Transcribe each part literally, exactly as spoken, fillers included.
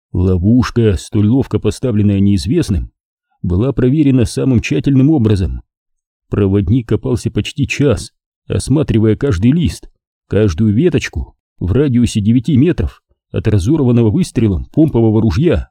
Ловушка, столь ловко поставленная неизвестным, была проверена самым тщательным образом. Проводник копался почти час, осматривая каждый лист, каждую веточку в радиусе девяти метров от разорванного выстрелом помпового ружья.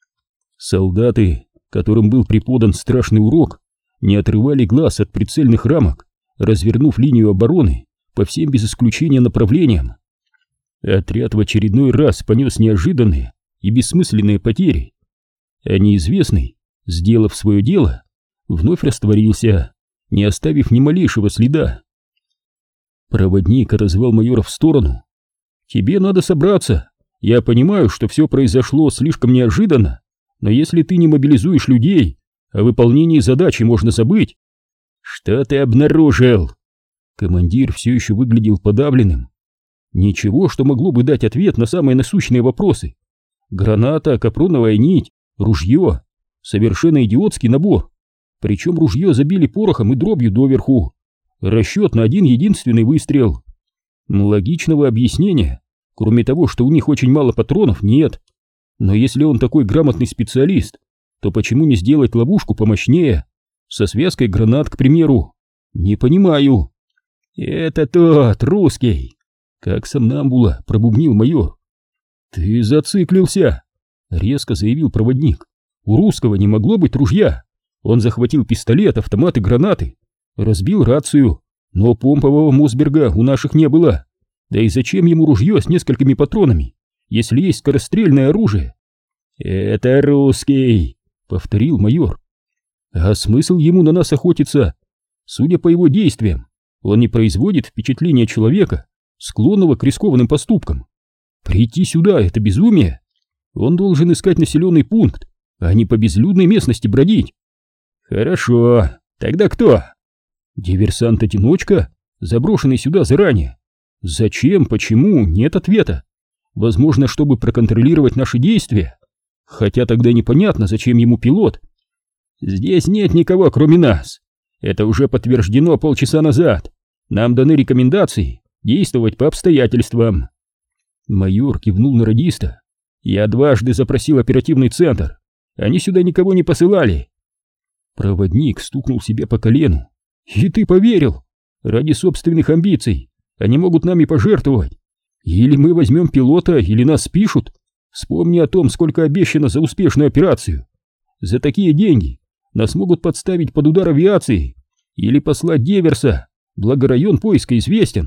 Солдаты, которым был преподан страшный урок, не отрывали глаз от прицельных рамок, развернув линию обороны по всем без исключения направлениям. Отряд в очередной раз понес неожиданные и бессмысленные потери, а неизвестный, сделав свое дело, вновь растворился, не оставив ни малейшего следа. Проводник отозвал майора в сторону. «Тебе надо собраться. Я понимаю, что все произошло слишком неожиданно, но если ты не мобилизуешь людей, о выполнении задачи можно забыть». «Что ты обнаружил?» Командир все еще выглядел подавленным. Ничего, что могло бы дать ответ на самые насущные вопросы. Граната, капроновая нить, ружье. Совершенно идиотский набор. Причем ружье забили порохом и дробью доверху. Расчет на один единственный выстрел. Логичного объяснения, кроме того, что у них очень мало патронов, нет. Но если он такой грамотный специалист, то почему не сделать ловушку помощнее? Со связкой гранат, к примеру. Не понимаю. «Это тот, русский!» Как сомнамбула пробубнил майор. «Ты зациклился!» Резко заявил проводник. «У русского не могло быть ружья. Он захватил пистолет, автомат и гранаты. Разбил рацию, но помпового Мосберга у наших не было. Да и зачем ему ружье с несколькими патронами, если есть скорострельное оружие?» «Это русский!» — повторил майор. «А смысл ему на нас охотиться? Судя по его действиям, он не производит впечатления человека, склонного к рискованным поступкам. Прийти сюда — это безумие. Он должен искать населенный пункт, а не по безлюдной местности бродить». «Хорошо, тогда кто?» «Диверсант-одиночка, заброшенный сюда заранее. Зачем, почему, нет ответа. Возможно, чтобы проконтролировать наши действия. Хотя тогда непонятно, зачем ему пилот». «Здесь нет никого, кроме нас. Это уже подтверждено полчаса назад. Нам даны рекомендации действовать по обстоятельствам». Майор кивнул на радиста. «Я дважды запросил оперативный центр. Они сюда никого не посылали». Проводник стукнул себя по колену. «И ты поверил? Ради собственных амбиций они могут нами пожертвовать. Или мы возьмем пилота, или нас спишут. Вспомни о том, сколько обещано за успешную операцию. За такие деньги нас могут подставить под удар авиации или послать диверса, благо район поиска известен».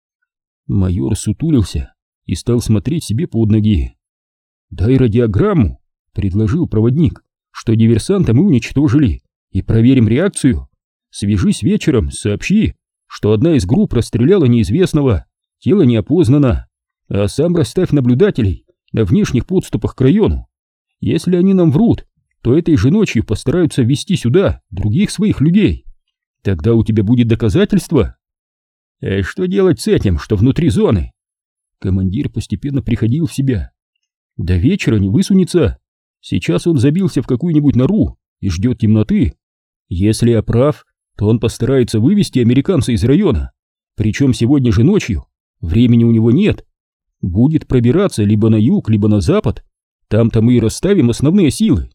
Майор сутулился и стал смотреть себе под ноги. «Дай радиограмму», — предложил проводник, — «что диверсанта мы уничтожили, и проверим реакцию. Свяжись вечером, сообщи, что одна из групп расстреляла неизвестного, тело не опознано, а сам расставь наблюдателей на внешних подступах к району. Если они нам врут, то этой же ночью постараются ввести сюда других своих людей. Тогда у тебя будет доказательство». «А что делать с этим, что внутри зоны?» Командир постепенно приходил в себя. «До вечера не высунется. Сейчас он забился в какую-нибудь нору и ждет темноты. Если я прав, то он постарается вывести американца из района. Причем сегодня же ночью. Времени у него нет. Будет пробираться либо на юг, либо на запад. Там-то мы и расставим основные силы».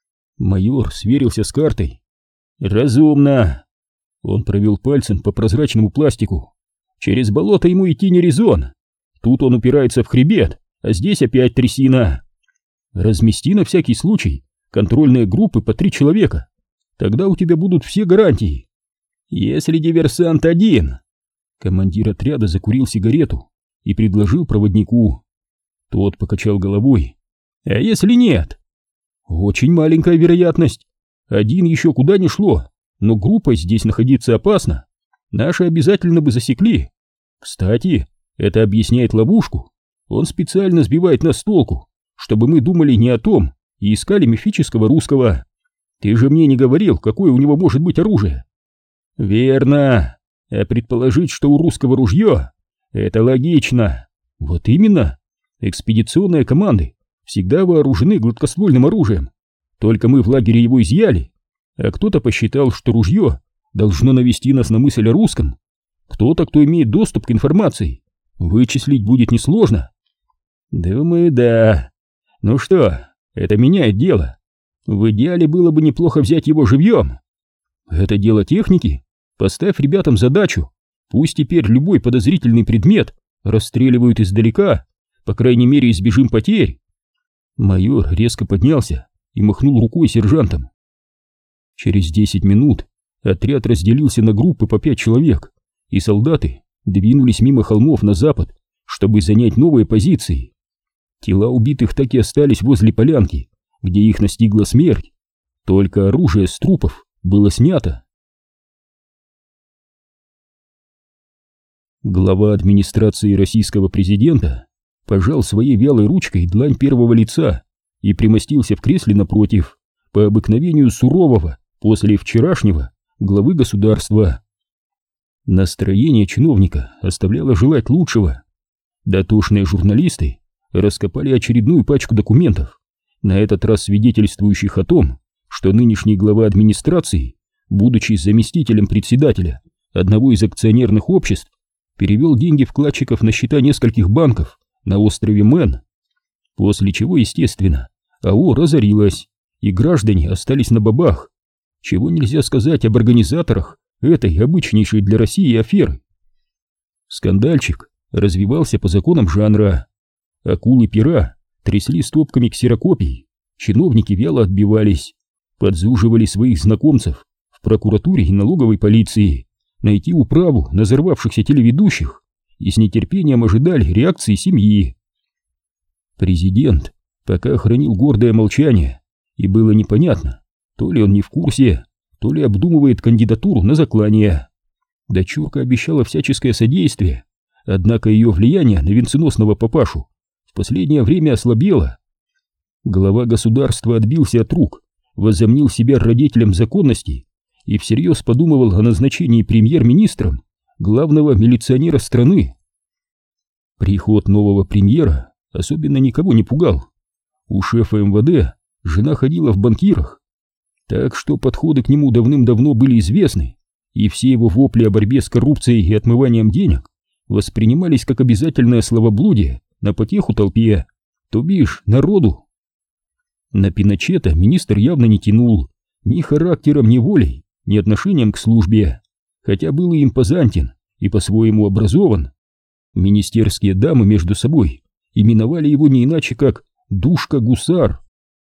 Майор сверился с картой. «Разумно». Он провел пальцем по прозрачному пластику. «Через болото ему идти не резон. Тут он упирается в хребет, а здесь опять трясина. Размести на всякий случай контрольные группы по три человека. Тогда у тебя будут все гарантии. Если диверсант один...» Командир отряда закурил сигарету и предложил проводнику. Тот покачал головой. «А если нет?» «Очень маленькая вероятность. Один еще куда ни шло, но группой здесь находиться опасно. Наши обязательно бы засекли. Кстати, это объясняет ловушку. Он специально сбивает нас с толку, чтобы мы думали не о том и искали мифического русского. Ты же мне не говорил, какое у него может быть оружие». «Верно. А предположить, что у русского ружье, это логично». «Вот именно. Экспедиционные команды всегда вооружены гладкоствольным оружием. Только мы в лагере его изъяли, а кто-то посчитал, что ружье должно навести нас на мысль о русском. Кто-то, кто имеет доступ к информации, вычислить будет несложно». «Думаю, да. Ну что, это меняет дело. В идеале было бы неплохо взять его живьем. Это дело техники. Поставь ребятам задачу. Пусть теперь любой подозрительный предмет расстреливают издалека. По крайней мере, избежим потерь. Майор резко поднялся и махнул рукой сержантам. Через десять минут отряд разделился на группы по пять человек, и солдаты двинулись мимо холмов на запад, чтобы занять новые позиции. Тела убитых так и остались возле полянки, где их настигла смерть. Только оружие с трупов было снято. Глава администрации российского президента пожал своей вялой ручкой длань первого лица и примостился в кресле напротив, по обыкновению сурового после вчерашнего главы государства. Настроение чиновника оставляло желать лучшего. Дотошные журналисты раскопали очередную пачку документов, на этот раз свидетельствующих о том, что нынешний глава администрации, будучи заместителем председателя одного из акционерных обществ, перевел деньги вкладчиков на счета нескольких банков на острове Мэн, после чего, естественно, АО разорилась, и граждане остались на бабах, чего нельзя сказать об организаторах этой обычнейшей для России аферы. Скандальчик развивался по законам жанра. Акулы-пера трясли стопками ксерокопий, чиновники вяло отбивались, подзуживали своих знакомцев в прокуратуре и налоговой полиции найти управу на взорвавшихся телеведущих и с нетерпением ожидали реакции семьи. Президент пока хранил гордое молчание, и было непонятно, то ли он не в курсе, то ли обдумывает кандидатуру на заклание. Дочурка обещала всяческое содействие, однако ее влияние на венценосного папашу в последнее время ослабело. Глава государства отбился от рук, возомнил себя родителем законности и всерьез подумывал о назначении премьер-министром главного милиционера страны. Приход нового премьера особенно никого не пугал. У шефа эм вэ дэ жена ходила в банкирах, так что подходы к нему давным-давно были известны, и все его вопли о борьбе с коррупцией и отмыванием денег воспринимались как обязательное словоблудие на потеху толпе, то бишь народу. На Пиночета министр явно не тянул ни характером, ни волей, ни отношением к службе, хотя был и импозантен, и по-своему образован. Министерские дамы между собой именовали его не иначе как «душка-гусар».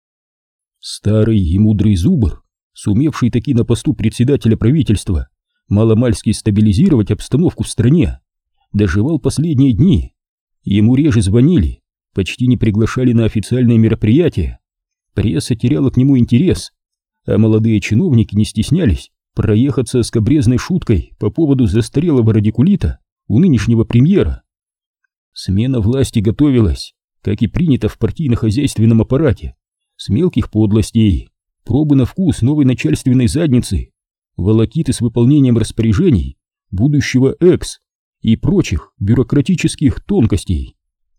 Старый и мудрый зубр, сумевший таки на посту председателя правительства маломальски стабилизировать обстановку в стране, доживал последние дни. Ему реже звонили, почти не приглашали на официальные мероприятия, пресса теряла к нему интерес, а молодые чиновники не стеснялись проехаться скабрезной шуткой по поводу застарелого радикулита у нынешнего премьера. Смена власти готовилась, как и принято в партийно-хозяйственном аппарате, с мелких подлостей, пробы на вкус новой начальственной задницы, волокиты с выполнением распоряжений будущего экс и прочих бюрократических тонкостей.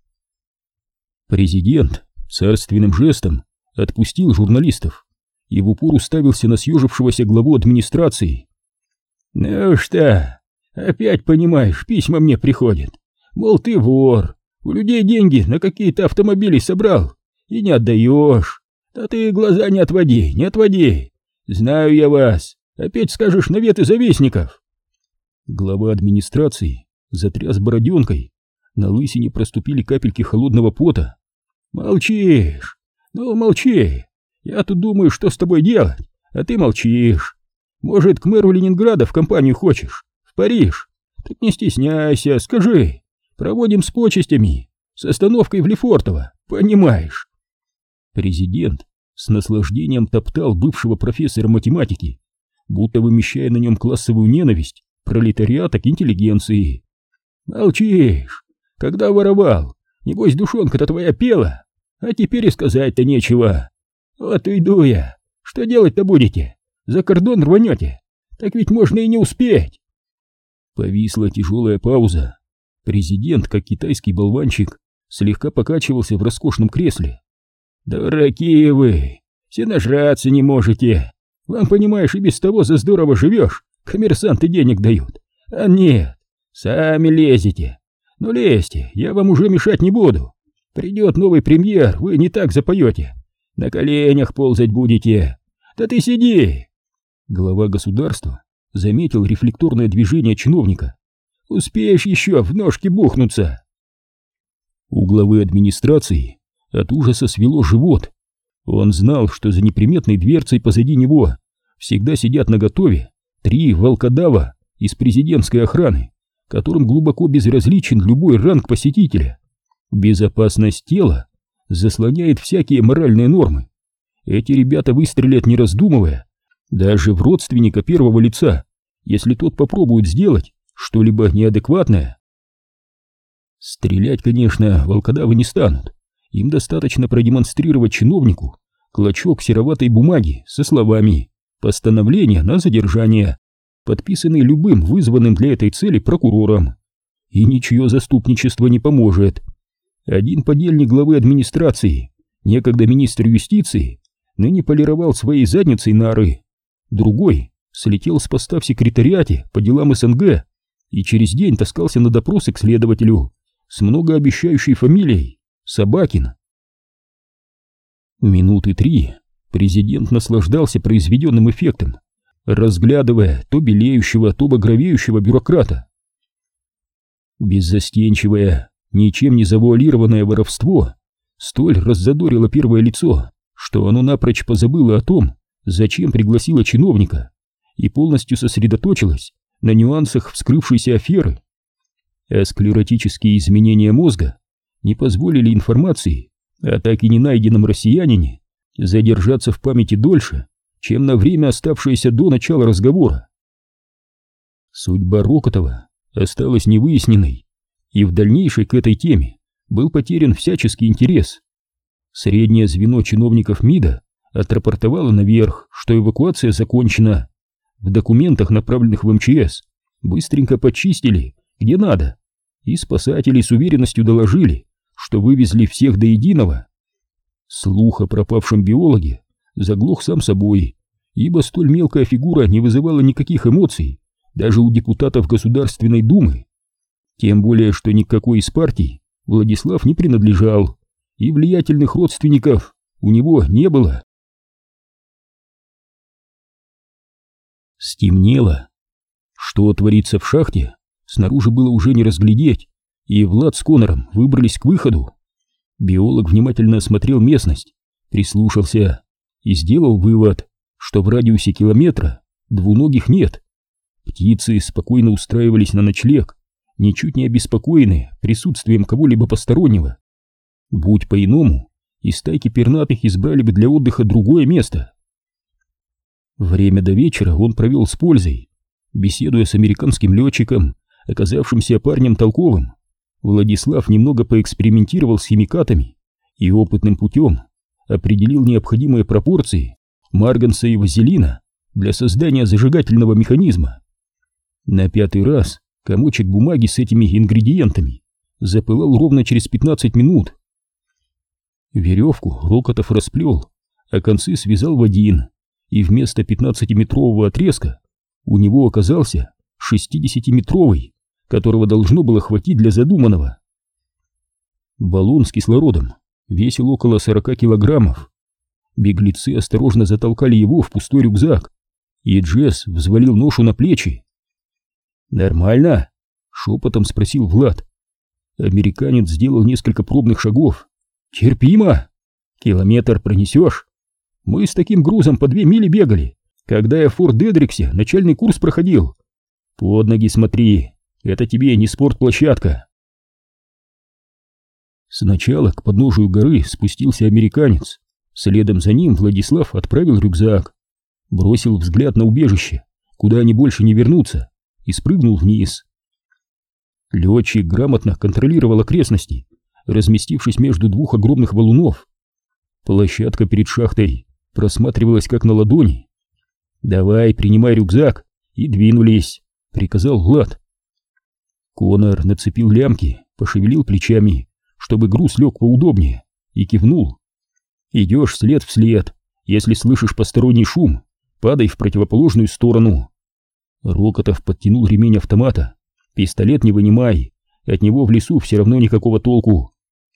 Президент царственным жестом отпустил журналистов и в упор уставился на съежившегося главу администрации. «Ну что, опять, понимаешь, письма мне приходят, мол, ты вор, у людей деньги на какие-то автомобили собрал и не отдаешь. Да ты глаза не отводи, не отводи, знаю я вас, опять скажешь наветы завистников». Глава администрации затряс бороденкой, на лысине проступили капельки холодного пота. «Молчишь, ну молчи. Я тут думаю, что с тобой делать, а ты молчишь. Может, к мэру Ленинграда в компанию хочешь? В Париж? Так не стесняйся, скажи. Проводим с почестями, с остановкой в Лефортово, понимаешь?» Президент с наслаждением топтал бывшего профессора математики, будто вымещая на нем классовую ненависть пролетариата к интеллигенции. «Молчишь. Когда воровал, небось душонка-то твоя пела, а теперь и сказать-то нечего. Вот уйду я. Что делать-то будете? За кордон рванете? Так ведь можно и не успеть». Повисла тяжелая пауза. Президент, как китайский болванчик, слегка покачивался в роскошном кресле. «Дураки вы! Все нажраться не можете. Вам, понимаешь, и без того за здорово живешь, коммерсанты денег дают. А нет, сами лезете. Ну лезьте, я вам уже мешать не буду. Придет новый премьер, вы не так запоете. На коленях ползать будете. Да ты сиди!» Глава государства заметил рефлекторное движение чиновника. «Успеешь еще в ножки бухнуться!» У главы администрации от ужаса свело живот. Он знал, что за неприметной дверцей позади него всегда сидят наготове три волкодава из президентской охраны, которым глубоко безразличен любой ранг посетителя. Безопасность тела заслоняет всякие моральные нормы. Эти ребята выстрелят не раздумывая, даже в родственника первого лица, если тот попробует сделать что-либо неадекватное. Стрелять, конечно, волкодавы не станут. Им достаточно продемонстрировать чиновнику клочок сероватой бумаги со словами «Постановление на задержание», подписанный любым вызванным для этой цели прокурором. И ничье заступничество не поможет. Один подельник главы администрации, некогда министр юстиции, ныне полировал своей задницей нары. Другой слетел с поста в секретариате по делам СНГ и через день таскался на допросы к следователю с многообещающей фамилией Собакин. Минуты три президент наслаждался произведенным эффектом, разглядывая то белеющего, то багровеющего бюрократа. Беззастенчивое, ничем не завуалированное воровство столь раззадорило первое лицо, что оно напрочь позабыло о том, зачем пригласило чиновника, и полностью сосредоточилось на нюансах вскрывшейся аферы. А склеротические изменения мозга не позволили информации о так и не найденном россиянине задержаться в памяти дольше, чем на время, оставшееся до начала разговора. Судьба Рокотова осталась невыясненной, и в дальнейшей к этой теме был потерян всяческий интерес. Среднее звено чиновников МИДа отрапортовало наверх, что эвакуация закончена. В документах, направленных в эм че эс, быстренько почистили, где надо, и спасатели с уверенностью доложили, что вывезли всех до единого. Слух о пропавшем биологе заглох сам собой, ибо столь мелкая фигура не вызывала никаких эмоций даже у депутатов Государственной Думы. Тем более, что никакой из партий Владислав не принадлежал, и влиятельных родственников у него не было. Стемнело. Что творится в шахте, снаружи было уже не разглядеть, и Влад с Конором выбрались к выходу. Биолог внимательно осмотрел местность, прислушался и сделал вывод, что в радиусе километра двуногих нет. Птицы спокойно устраивались на ночлег, ничуть не обеспокоенные присутствием кого-либо постороннего. Будь по-иному, из стайки пернатых избрали бы для отдыха другое место. Время до вечера он провел с пользой, беседуя с американским летчиком, оказавшимся парнем толковым. Владислав немного поэкспериментировал с химикатами и опытным путем определил необходимые пропорции марганца и вазелина для создания зажигательного механизма. На пятый раз комочек бумаги с этими ингредиентами запылал ровно через пятнадцать минут. Веревку Рокотов расплел, а концы связал в один, и вместо пятнадцатиметрового отрезка у него оказался шестидесятиметровый, которого должно было хватить для задуманного. Баллон с кислородом весил около сорока килограммов. Беглецы осторожно затолкали его в пустой рюкзак, и Джесс взвалил ношу на плечи. «Нормально?» — шепотом спросил Влад. Американец сделал несколько пробных шагов. «Терпимо. Километр пронесешь? Мы с таким грузом по две мили бегали, когда я в Форт Дедриксе начальный курс проходил. Под ноги смотри, это тебе не спортплощадка». Сначала к подножию горы спустился американец. Следом за ним Владислав отправил рюкзак, бросил взгляд на убежище, куда они больше не вернутся, и спрыгнул вниз. Летчик грамотно контролировал окрестности, разместившись между двух огромных валунов. Площадка перед шахтой просматривалась как на ладони. «Давай, принимай рюкзак», и двинулись, приказал Влад. Конор нацепил лямки, пошевелил плечами, чтобы груз лег поудобнее, и кивнул. «Идешь след в след. Если слышишь посторонний шум, падай в противоположную сторону». Рокотов подтянул ремень автомата. «Пистолет не вынимай, от него в лесу все равно никакого толку.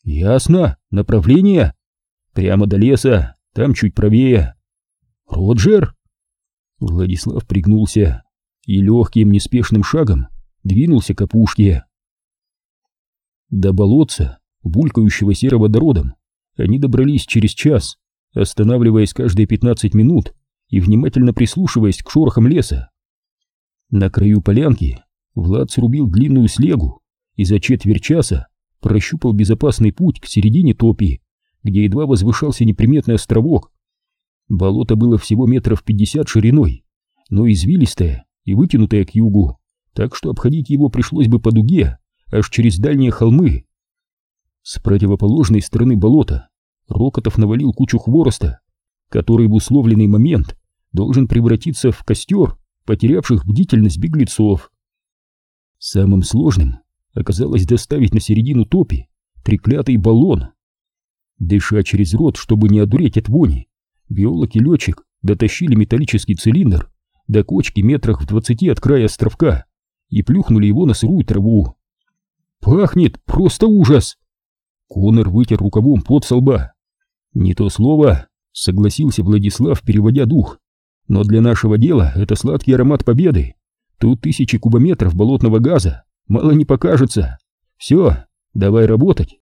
Ясно. Направление? Прямо до леса, там чуть правее. Роджер? Владислав пригнулся и легким неспешным шагом двинулся к опушке. До болотца, булькающего сероводородом, они добрались через час, останавливаясь каждые пятнадцать минут и внимательно прислушиваясь к шорохам леса. На краю полянки Влад срубил длинную слегу и за четверть часа прощупал безопасный путь к середине топи, где едва возвышался неприметный островок. Болото было всего метров пятьдесят шириной, но извилистое и вытянутое к югу, так что обходить его пришлось бы по дуге, аж через дальние холмы. С противоположной стороны болота Рокотов навалил кучу хвороста, который в условленный момент должен превратиться в костер потерявших бдительность беглецов. Самым сложным оказалось доставить на середину топи треклятый баллон. Дыша через рот, чтобы не одуреть от вони, биолог и летчик дотащили металлический цилиндр до кочки метрах в двадцати от края островка и плюхнули его на сырую траву. «Пахнет! Просто ужас!» Конор вытер рукавом пот со лба. «Не то слово», — согласился Владислав, переводя дух. «Но для нашего дела это сладкий аромат победы. Тут тысячи кубометров болотного газа, мало не покажется. Все, давай работать».